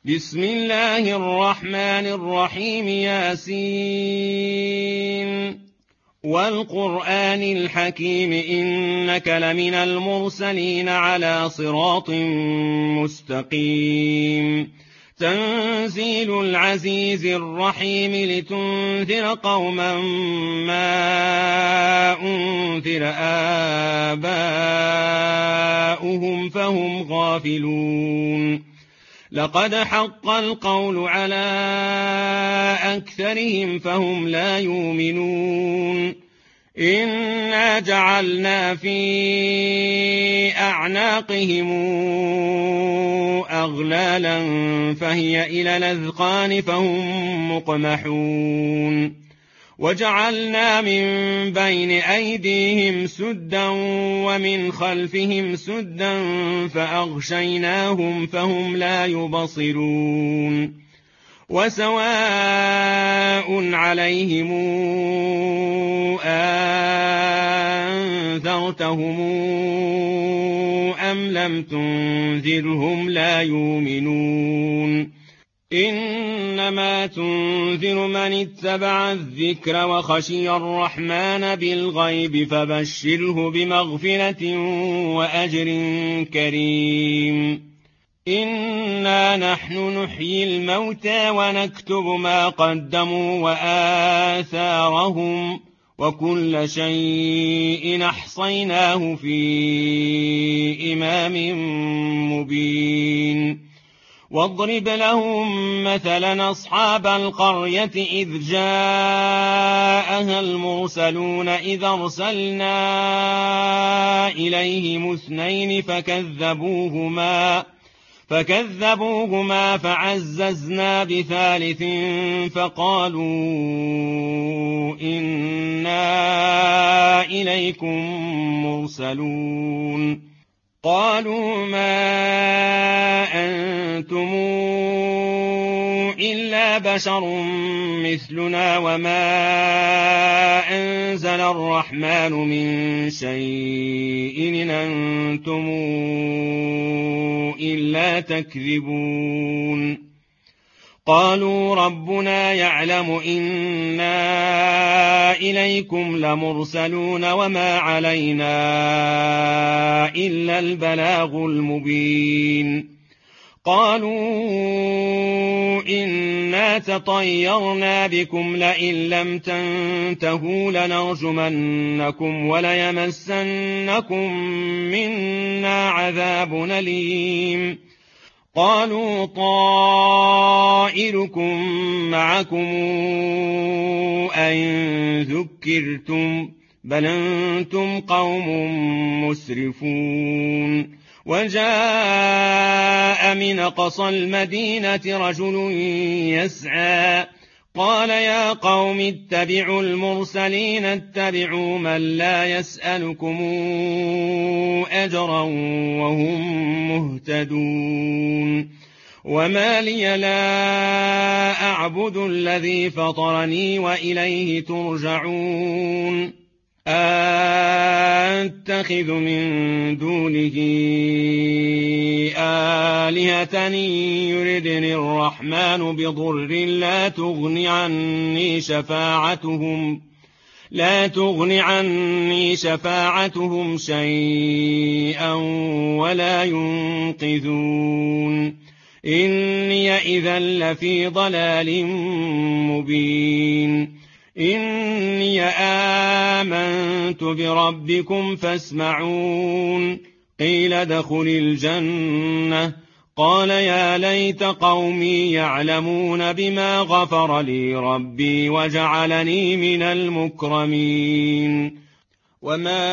بسم الله الرحمن الرحيم. ياسين والقرآن الحكيم إنك لمن المرسلين على صراط مستقيم. تنزيل العزيز الرحيم لتنذر قوما ما أنذر آباؤهم فهم غافلون. لقد حق القول على أكثرهم فهم لا يؤمنون. إنا جعلنا في أعناقهم أغلالا فهي إلى الأذقان فهم مقمحون. وجعلنا من بين أيديهم سدا ومن خلفهم سدا فأغشيناهم فهم لا يبصرون. وسواء عليهم أنذرتهم أم لم تنذرهم لا يؤمنون. إنما تنذر من اتبع الذكر وخشي الرحمن بالغيب فبشره بمغفرة وأجر كريم. إنا نحن نحيي الموتى ونكتب ما قدموا وآثارهم وكل شيء أحصيناه في إمام مبين. واضرب لهم مثلا أصحاب القرية إذ جاءها المرسلون إذ أرسلنا إليهم اثنين فكذبوهما فعززنا بثالث فقالوا إنا إليكم مرسلون. قالوا ما أنتم إلا بشر مثلنا وما أنزل الرحمن من شيء إن أنتم إلا تكذبون. قالوا ربنا يعلم إنا إليكم لمرسلون وما علينا إلا البلاغ المبين. قالوا إنا تطيرنا بكم لئن لم تنتهوا لنرجمنكم وليمسنكم منا عذاب أليم. قالوا طائركم معكم أئن ذكرتم بل أنتم قوم مسرفون. وجاء من أقصى المدينة رجل يسعى قال يا قوم اتبعوا المرسلين اتبعوا من لا يسألكم أجرا وهم مهتدون. وما لي لا أعبد الذي فطرني وإليه ترجعون. أتخذ من دونه آلهة يردني الرحمن بضر لا تغن عني شفاعتهم شيئا ولا ينقذون. إني إذا لفي ضلال مبين. إني آمنت بربكم فاسمعون. قيل ادخل الجنة قال يا ليت قومي يعلمون بما غفر لي ربي وجعلني من المكرمين. وما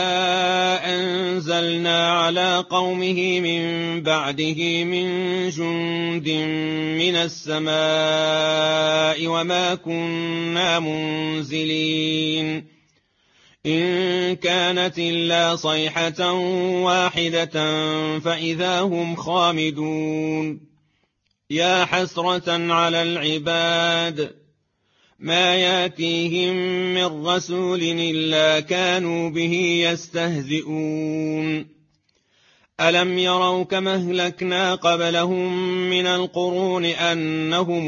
أنزلنا على قومه من بعده من جند من السماء وما كنا منزلين. إن كانت إلا صيحة واحدة فإذا هم خامدون. يا حسرة على العباد ما ياتيهم من رسول إلا كانوا به يستهزئون. ألم يروا كما أهلكنا قبلهم من القرون أنهم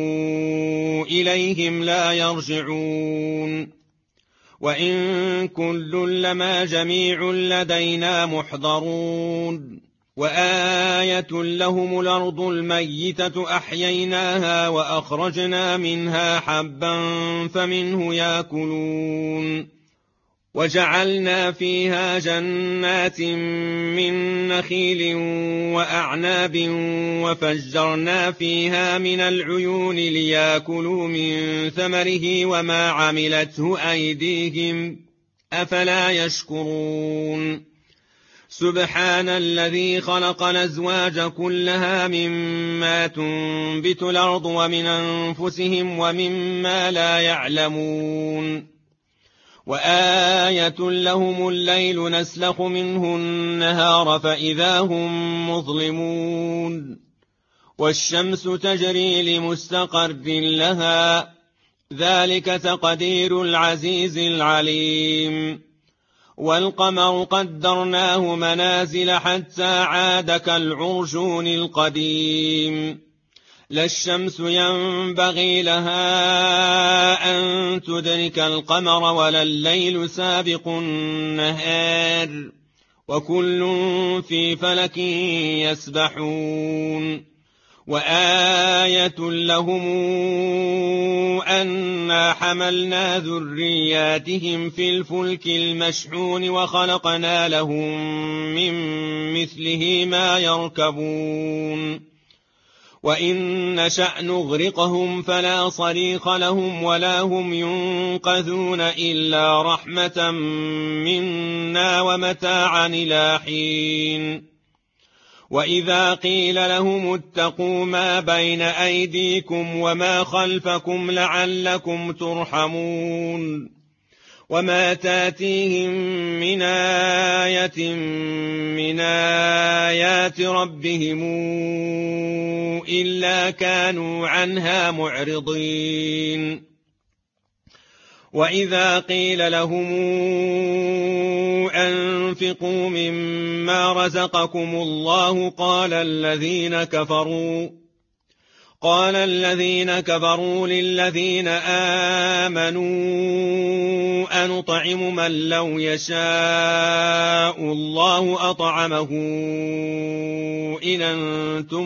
إليهم لا يرجعون وإن كل لما جميع لدينا محضرون وآية لهم الأرض الميتة أحييناها وأخرجنا منها حبا فمنه يأكلون وجعلنا فيها جنات من نخيل وأعناب وفجرنا فيها من العيون ليأكلوا من ثمره وما عملته أيديهم أفلا يشكرون سبحان الذي خلق الأزواج كلها مما تنبت الأرض ومن أنفسهم ومما لا يعلمون وآية لهم الليل نسلخ منه النهار فإذا هم مظلمون والشمس تجري لمستقر لها ذلك تقدير العزيز العليم والقمر قدرناه منازل حتى عاد كالعرجون القديم لا الشمس ينبغي لها أن تدرك القمر ولا الليل سابق النهار وكل في فلك يسبحون وآية لهم أنا حملنا ذرياتهم في الفلك المشحون وخلقنا لهم من مثله ما يركبون وإن نشأ نغرقهم فلا صريخ لهم ولا هم ينقذون إلا رحمة منا ومتاعا إلى حين وإذا قيل لهم اتقوا ما بين أيديكم وما خلفكم لعلكم ترحمون وما تاتيهم من آية من آيات ربهم إلا كانوا عنها معرضين وإذا قيل لهم أنفقوا مما رزقكم الله قال الذين كفروا للذين آمنوا أنطعم من لو يشاء الله أطعمه إن أنتم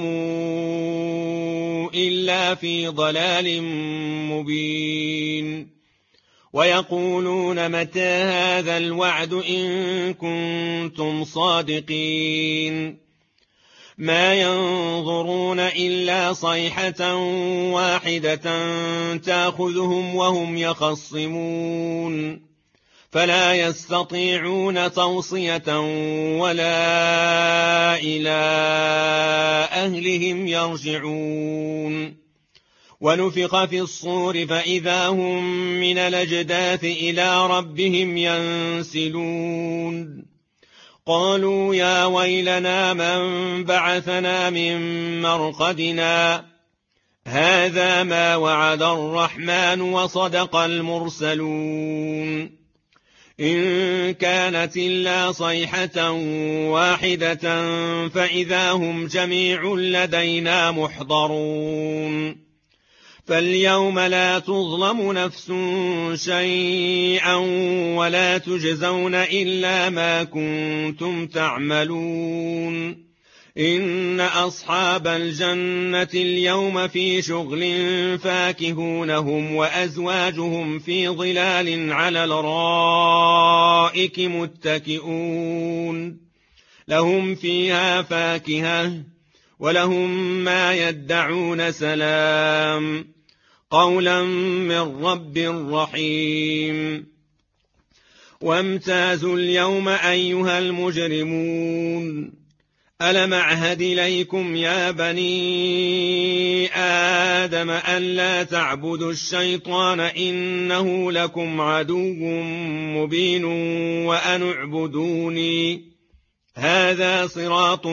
إلا في ضلال مبين ويقولون متى هذا الوعد إن كنتم صادقين ما ينظرون إلا صيحة واحدة تأخذهم وهم يخصمون فلا يستطيعون توصية ولا إلى أهلهم يرجعون ونفخ في الصور فإذا هم من الأجداث إلى ربهم ينسلون قالوا يا ويلنا من بعثنا من مرقدنا هذا ما وعد الرحمن وصدق المرسلون إن كانت إلا صيحة واحدة فإذا هم جميع لدينا محضرون فاليوم لا تظلم نفس شيئا ولا تجزون إلا ما كنتم تعملون إن أصحاب الجنة اليوم في شغل فاكهون هم وأزواجهم في ظلال على الأرائك متكئون لهم فيها فاكهة ولهم ما يدعون سلام قولا من رب رحيم وامتازوا اليوم أيها المجرمون ألم أعهد إليكم يا بني آدم أن لا تعبدوا الشيطان إنه لكم عدو مبين وأن اعبدوني هذا صراط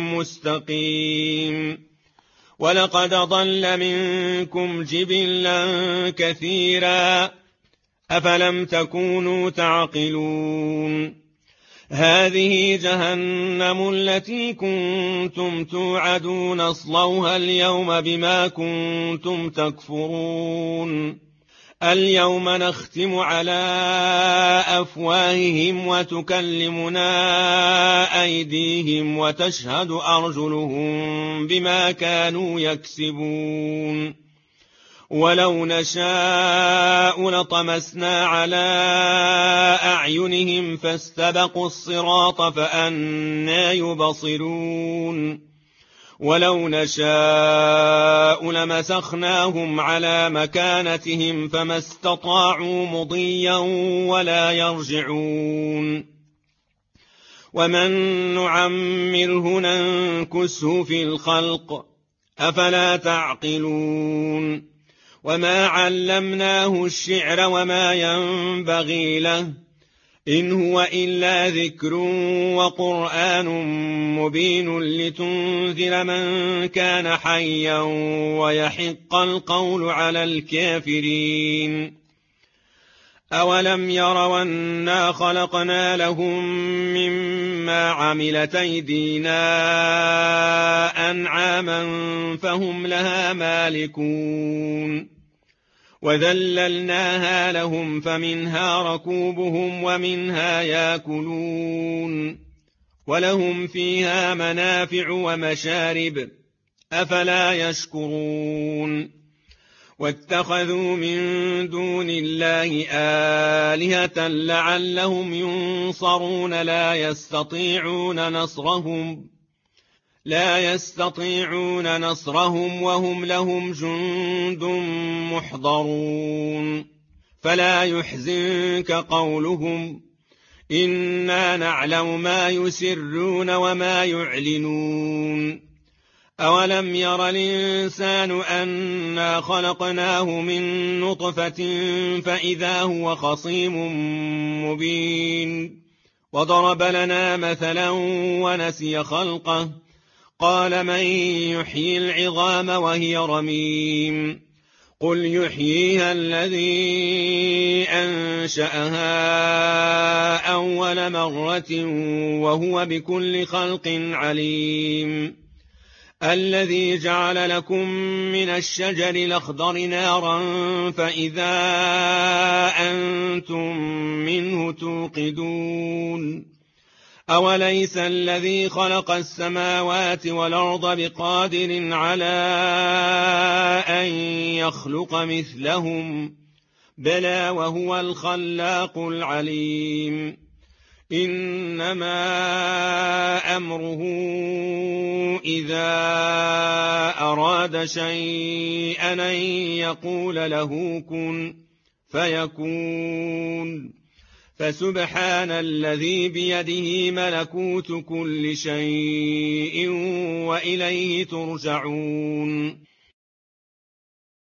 مستقيم ولقد ضل منكم جبلا كثيرا أفلم تكونوا تعقلون هذه جهنم التي كنتم توعدون اصلوها اليوم بما كنتم تكفرون اليوم نختم على أفواههم وتكلمنا أيديهم وتشهد أرجلهم بما كانوا يكسبون ولو نشاء لطمسنا على أعينهم فاستبقوا الصراط فأنى يبصرون ولو نشاء لمسخناهم على مكانتهم فما استطاعوا مضيا ولا يرجعون ومن نعمره ننكسه في الخلق أفلا تعقلون وما علمناه الشعر وما ينبغي له إن هو إلا ذكر وقرآن مبين لتنذر من كان حيا ويحق القول على الكافرين أولم يروا أنا خلقنا لهم مما عملت أيدينا أنعاما فهم لها مالكون وذللناها لهم فمنها ركوبهم ومنها ياكلون ولهم فيها منافع ومشارب أفلا يشكرون واتخذوا من دون الله آلهة لعلهم ينصرون لا يستطيعون نصرهم وهم لهم جند محضرون فلا يحزنك قولهم إنا نعلم ما يسرون وما يعلنون أولم ير الإنسان أنا خلقناه من نطفة فإذا هو خصيم مبين وضرب لنا مثلا ونسي خلقه قال من يحيي العظام وهي رميم قل يحييها الذي أنشأها أول مرة وهو بكل خلق عليم الذي جعل لكم من الشجر الأخضر نارا فإذا أنتم منه توقدون أوليس الذي خلق السماوات والأرض بقادر على أن يخلق مثلهم بلى وهو الخلاق العليم إنما أمره إذا أراد شيئا أن يقول له كن فيكون فسبحان الذي بيده ملكوت كل شيء وإليه ترجعون